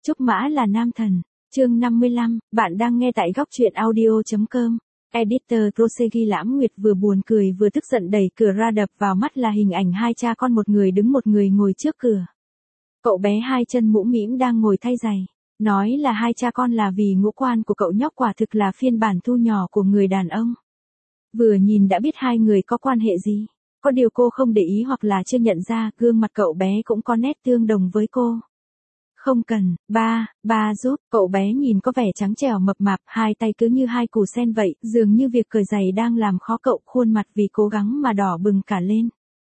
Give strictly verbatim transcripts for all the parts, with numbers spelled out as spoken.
Trúc Mã là nam thần. Chương năm mươi lăm, bạn đang nghe tại góc truyện audio chấm com. Editor Prosegi Lãm Nguyệt vừa buồn cười vừa tức giận đẩy cửa ra, đập vào mắt là hình ảnh hai cha con, một người đứng một người ngồi trước cửa. Cậu bé hai chân mũm mĩm đang ngồi thay giày. Nói là hai cha con là vì ngũ quan của cậu nhóc quả thực là phiên bản thu nhỏ của người đàn ông. Vừa nhìn đã biết hai người có quan hệ gì. Có điều cô không để ý hoặc là chưa nhận ra, gương mặt cậu bé cũng có nét tương đồng với cô. Không cần, ba, ba giúp. Cậu bé nhìn có vẻ trắng trẻo mập mạp, hai tay cứ như hai củ sen vậy, dường như việc cởi giày đang làm khó cậu, khuôn mặt vì cố gắng mà đỏ bừng cả lên.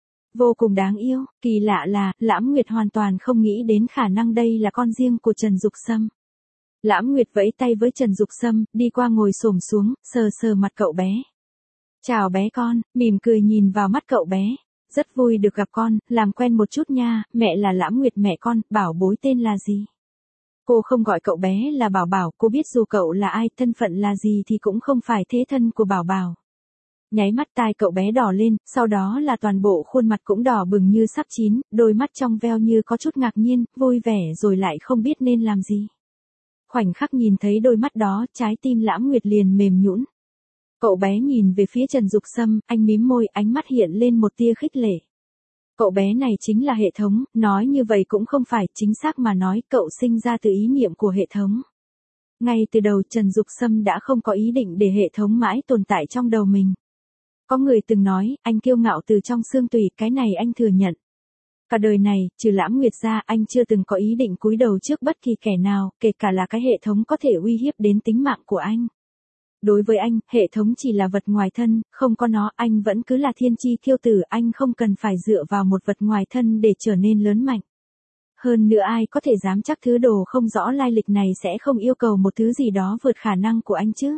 Vô cùng đáng yêu, kỳ lạ là, Lãm Nguyệt hoàn toàn không nghĩ đến khả năng đây là con riêng của Trần Dục Sâm. Lãm Nguyệt vẫy tay với Trần Dục Sâm, đi qua ngồi xổm xuống, sờ sờ mặt cậu bé. Chào bé con, mỉm cười nhìn vào mắt cậu bé. Rất vui được gặp con, làm quen một chút nha, mẹ là Lãm Nguyệt mẹ con, bảo bối tên là gì? Cô không gọi cậu bé là Bảo Bảo, cô biết dù cậu là ai, thân phận là gì thì cũng không phải thế thân của Bảo Bảo. Nháy mắt tai cậu bé đỏ lên, sau đó là toàn bộ khuôn mặt cũng đỏ bừng như sắp chín, đôi mắt trong veo như có chút ngạc nhiên, vui vẻ rồi lại không biết nên làm gì. Khoảnh khắc nhìn thấy đôi mắt đó, trái tim Lãm Nguyệt liền mềm nhũn. Cậu bé nhìn về phía Trần Dục Sâm, anh mím môi, ánh mắt hiện lên một tia khích lệ. Cậu bé này chính là hệ thống, nói như vậy cũng không phải, chính xác mà nói, cậu sinh ra từ ý niệm của hệ thống. Ngay từ đầu Trần Dục Sâm đã không có ý định để hệ thống mãi tồn tại trong đầu mình. Có người từng nói, anh kiêu ngạo từ trong xương tủy, cái này anh thừa nhận. Cả đời này, trừ Lãm Nguyệt ra, anh chưa từng có ý định cúi đầu trước bất kỳ kẻ nào, kể cả là cái hệ thống có thể uy hiếp đến tính mạng của anh. Đối với anh, hệ thống chỉ là vật ngoài thân, không có nó, anh vẫn cứ là thiên chi kiêu tử, anh không cần phải dựa vào một vật ngoài thân để trở nên lớn mạnh. Hơn nữa ai có thể dám chắc thứ đồ không rõ lai lịch này sẽ không yêu cầu một thứ gì đó vượt khả năng của anh chứ?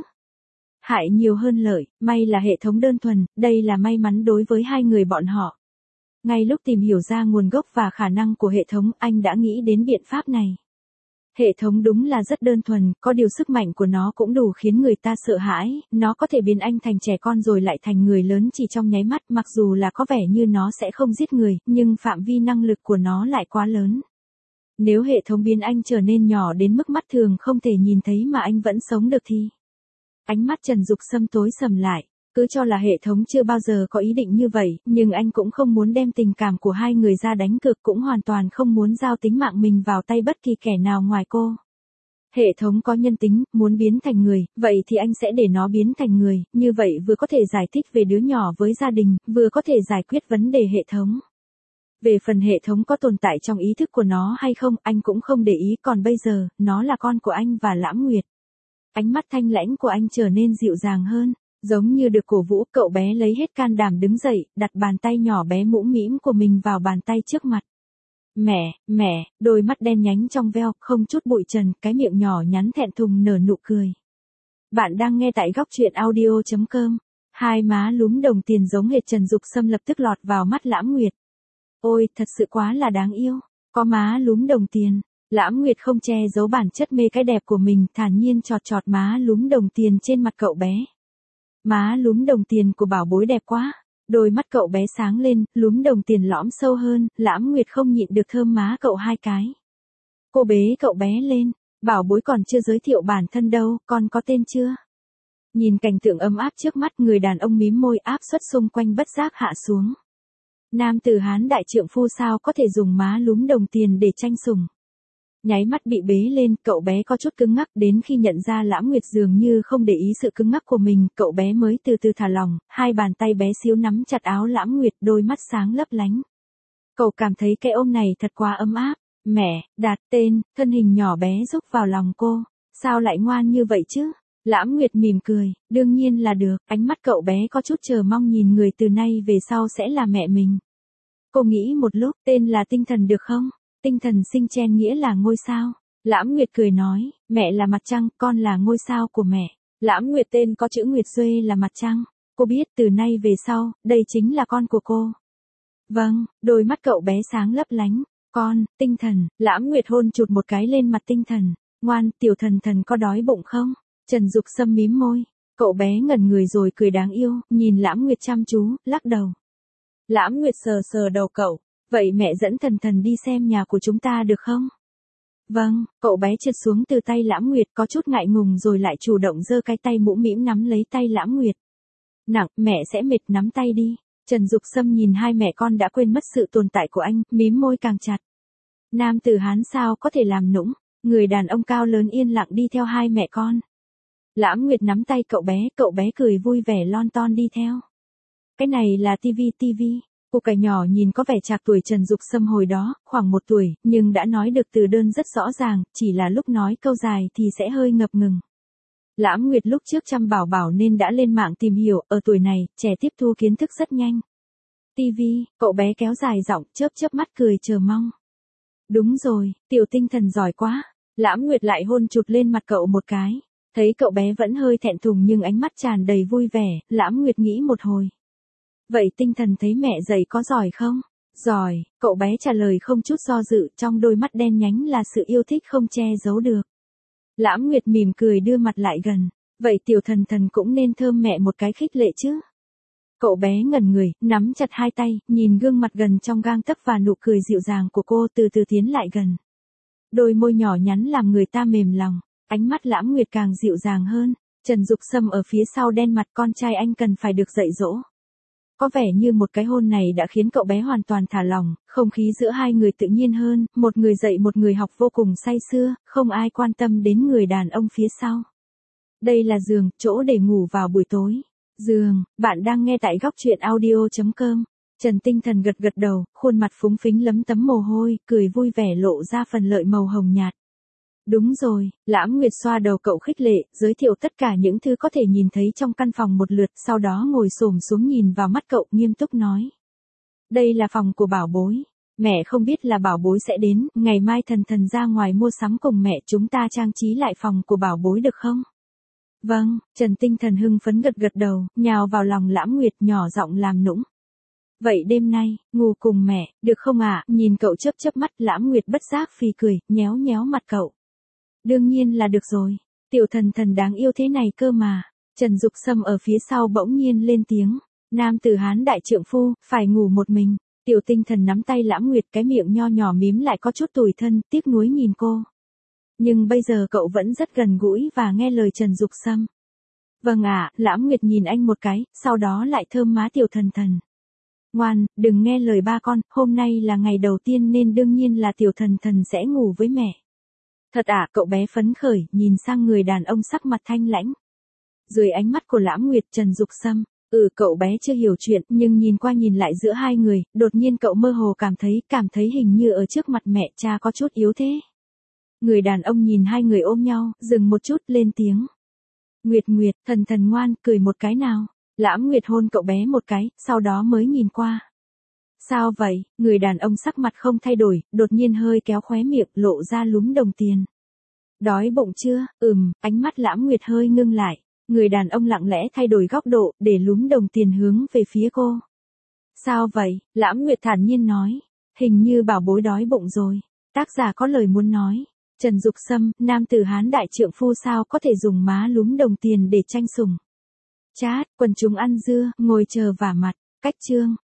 Hại nhiều hơn lợi, may là hệ thống đơn thuần, đây là may mắn đối với hai người bọn họ. Ngay lúc tìm hiểu ra nguồn gốc và khả năng của hệ thống, anh đã nghĩ đến biện pháp này. Hệ thống đúng là rất đơn thuần, có điều sức mạnh của nó cũng đủ khiến người ta sợ hãi, nó có thể biến anh thành trẻ con rồi lại thành người lớn chỉ trong nháy mắt, mặc dù là có vẻ như nó sẽ không giết người, nhưng phạm vi năng lực của nó lại quá lớn. Nếu hệ thống biến anh trở nên nhỏ đến mức mắt thường không thể nhìn thấy mà anh vẫn sống được thì... Ánh mắt Trần Dục Sâm tối sầm lại, cứ cho là hệ thống chưa bao giờ có ý định như vậy, nhưng anh cũng không muốn đem tình cảm của hai người ra đánh cược, cũng hoàn toàn không muốn giao tính mạng mình vào tay bất kỳ kẻ nào ngoài cô. Hệ thống có nhân tính, muốn biến thành người, vậy thì anh sẽ để nó biến thành người, như vậy vừa có thể giải thích về đứa nhỏ với gia đình, vừa có thể giải quyết vấn đề hệ thống. Về phần hệ thống có tồn tại trong ý thức của nó hay không, anh cũng không để ý, còn bây giờ, nó là con của anh và Lãm Nguyệt. Ánh mắt thanh lãnh của anh trở nên dịu dàng hơn. Giống như được cổ vũ, cậu bé lấy hết can đảm đứng dậy, đặt bàn tay nhỏ bé mũm mĩm của mình vào bàn tay trước mặt. Mẹ, mẹ, đôi mắt đen nhánh trong veo, không chút bụi trần, cái miệng nhỏ nhắn thẹn thùng nở nụ cười. Bạn đang nghe tại góc truyện audio chấm com. Hai má lúm đồng tiền giống hệt Trần Dục Sâm lập tức lọt vào mắt Lãm Nguyệt. Ôi, thật sự quá là đáng yêu, có má lúm đồng tiền. Lãm Nguyệt không che giấu bản chất mê cái đẹp của mình, thản nhiên chọt chọt má lúm đồng tiền trên mặt cậu bé. Má lúm đồng tiền của bảo bối đẹp quá. Đôi mắt cậu bé sáng lên, lúm đồng tiền lõm sâu hơn, Lãm Nguyệt không nhịn được thơm má cậu hai cái. Cô bế cậu bé lên, bảo bối còn chưa giới thiệu bản thân đâu, con có tên chưa? Nhìn cảnh tượng ấm áp trước mắt, người đàn ông mím môi, áp suất xung quanh bất giác hạ xuống. Nam tử Hán đại trượng phu sao có thể dùng má lúm đồng tiền để tranh sủng. Nháy mắt bị bế lên, cậu bé có chút cứng ngắc, đến khi nhận ra Lãm Nguyệt dường như không để ý sự cứng ngắc của mình, cậu bé mới từ từ thả lỏng, hai bàn tay bé xíu nắm chặt áo Lãm Nguyệt, đôi mắt sáng lấp lánh. Cậu cảm thấy cái ôm này thật quá ấm áp. Mẹ, đặt tên, thân hình nhỏ bé rúc vào lòng cô. Sao lại ngoan như vậy chứ? Lãm Nguyệt mỉm cười, đương nhiên là được, ánh mắt cậu bé có chút chờ mong nhìn người từ nay về sau sẽ là mẹ mình. Cô nghĩ một lúc, tên là Tinh Thần được không? Tinh thần sinh chen nghĩa là ngôi sao. Lãm Nguyệt cười nói, mẹ là mặt trăng, con là ngôi sao của mẹ. Lãm Nguyệt tên có chữ Nguyệt Duê là mặt trăng. Cô biết từ nay về sau, đây chính là con của cô. Vâng, đôi mắt cậu bé sáng lấp lánh. Con, Tinh Thần. Lãm Nguyệt hôn chụt một cái lên mặt Tinh Thần. Ngoan, tiểu thần thần có đói bụng không? Trần Dục Sâm mím môi. Cậu bé ngẩn người rồi cười đáng yêu, nhìn Lãm Nguyệt chăm chú, lắc đầu. Lãm Nguyệt sờ sờ đầu cậu. Vậy mẹ dẫn thần thần đi xem nhà của chúng ta được không? Vâng, cậu bé trượt xuống từ tay Lãm Nguyệt có chút ngại ngùng rồi lại chủ động giơ cái tay mũm mĩm nắm lấy tay Lãm Nguyệt. Nặng, mẹ sẽ mệt, nắm tay đi. Trần Dục Sâm nhìn hai mẹ con đã quên mất sự tồn tại của anh, mím môi càng chặt. Nam tử Hán sao có thể làm nũng, người đàn ông cao lớn yên lặng đi theo hai mẹ con. Lãm Nguyệt nắm tay cậu bé, cậu bé cười vui vẻ lon ton đi theo. Cái này là tivi tivi. Cô cải nhỏ nhìn có vẻ trạc tuổi Trần Dục Sâm hồi đó, khoảng một tuổi, nhưng đã nói được từ đơn rất rõ ràng, chỉ là lúc nói câu dài thì sẽ hơi ngập ngừng. Lãm Nguyệt lúc trước chăm bảo bảo nên đã lên mạng tìm hiểu, ở tuổi này, trẻ tiếp thu kiến thức rất nhanh. Tivi, cậu bé kéo dài giọng, chớp chớp mắt cười chờ mong. Đúng rồi, tiểu tinh thần giỏi quá. Lãm Nguyệt lại hôn chụt lên mặt cậu một cái. Thấy cậu bé vẫn hơi thẹn thùng nhưng ánh mắt tràn đầy vui vẻ, Lãm Nguyệt nghĩ một hồi. Vậy tinh thần thấy mẹ dạy có giỏi không? Giỏi, cậu bé trả lời không chút do dự, trong đôi mắt đen nhánh là sự yêu thích không che giấu được. Lãm Nguyệt mỉm cười đưa mặt lại gần. Vậy tiểu thần thần cũng nên thơm mẹ một cái khích lệ chứ. Cậu bé ngẩn người, nắm chặt hai tay, nhìn gương mặt gần trong gang tấc và nụ cười dịu dàng của cô từ từ tiến lại gần. Đôi môi nhỏ nhắn làm người ta mềm lòng, ánh mắt Lãm Nguyệt càng dịu dàng hơn. Trần Dục Sâm ở phía sau đen mặt, con trai anh cần phải được dạy dỗ. Có vẻ như một cái hôn này đã khiến cậu bé hoàn toàn thả lỏng, không khí giữa hai người tự nhiên hơn, một người dạy một người học vô cùng say sưa, không ai quan tâm đến người đàn ông phía sau. Đây là giường, chỗ để ngủ vào buổi tối. Giường, bạn đang nghe tại góc truyện audio chấm com. Trần Tinh Thần gật gật đầu, khuôn mặt phúng phính lấm tấm mồ hôi, cười vui vẻ lộ ra phần lợi màu hồng nhạt. Đúng rồi, Lãm Nguyệt xoa đầu cậu khích lệ, giới thiệu tất cả những thứ có thể nhìn thấy trong căn phòng một lượt, sau đó ngồi xổm xuống nhìn vào mắt cậu, nghiêm túc nói. Đây là phòng của bảo bối. Mẹ không biết là bảo bối sẽ đến, ngày mai thần thần ra ngoài mua sắm cùng mẹ, chúng ta trang trí lại phòng của bảo bối được không? Vâng, Trần Tinh Thần hưng phấn gật gật đầu, nhào vào lòng Lãm Nguyệt nhỏ giọng làm nũng. Vậy đêm nay, ngủ cùng mẹ, được không ạ? À? Nhìn cậu chớp chớp mắt, Lãm Nguyệt bất giác phì cười, nhéo nhéo mặt cậu. Đương nhiên là được rồi, tiểu thần thần đáng yêu thế này cơ mà. Trần Dục Sâm ở phía sau bỗng nhiên lên tiếng. Nam tử Hán đại trượng phu, phải ngủ một mình. Tiểu Tinh Thần nắm tay Lãm Nguyệt, cái miệng nho nhỏ mím lại có chút tủi thân, tiếc nuối nhìn cô. Nhưng bây giờ cậu vẫn rất gần gũi và nghe lời Trần Dục Sâm. Vâng ạ, à, Lãm Nguyệt nhìn anh một cái, sau đó lại thơm má tiểu thần thần. Ngoan, đừng nghe lời ba con, hôm nay là ngày đầu tiên nên đương nhiên là tiểu thần thần sẽ ngủ với mẹ. Thật à, cậu bé phấn khởi, nhìn sang người đàn ông sắc mặt thanh lãnh. Dưới ánh mắt của Lãm Nguyệt, Trần Dục Sâm, ừ cậu bé chưa hiểu chuyện, nhưng nhìn qua nhìn lại giữa hai người, đột nhiên cậu mơ hồ cảm thấy, cảm thấy hình như ở trước mặt mẹ cha có chút yếu thế. Người đàn ông nhìn hai người ôm nhau, dừng một chút, lên tiếng. Nguyệt Nguyệt, thần thần ngoan, cười một cái nào. Lãm Nguyệt hôn cậu bé một cái, sau đó mới nhìn qua. Sao vậy? Người đàn ông sắc mặt không thay đổi, đột nhiên hơi kéo khóe miệng, lộ ra lúm đồng tiền. Đói bụng chưa? Ừm, ánh mắt Lãm Nguyệt hơi ngưng lại. Người đàn ông lặng lẽ thay đổi góc độ, để lúm đồng tiền hướng về phía cô. Sao vậy? Lãm Nguyệt thản nhiên nói. Hình như bảo bối đói bụng rồi. Tác giả có lời muốn nói. Trần Dục Sâm, nam tử Hán đại trượng phu sao có thể dùng má lúm đồng tiền để tranh sủng. Chat, quần chúng ăn dưa, ngồi chờ vả mặt. Cách chương.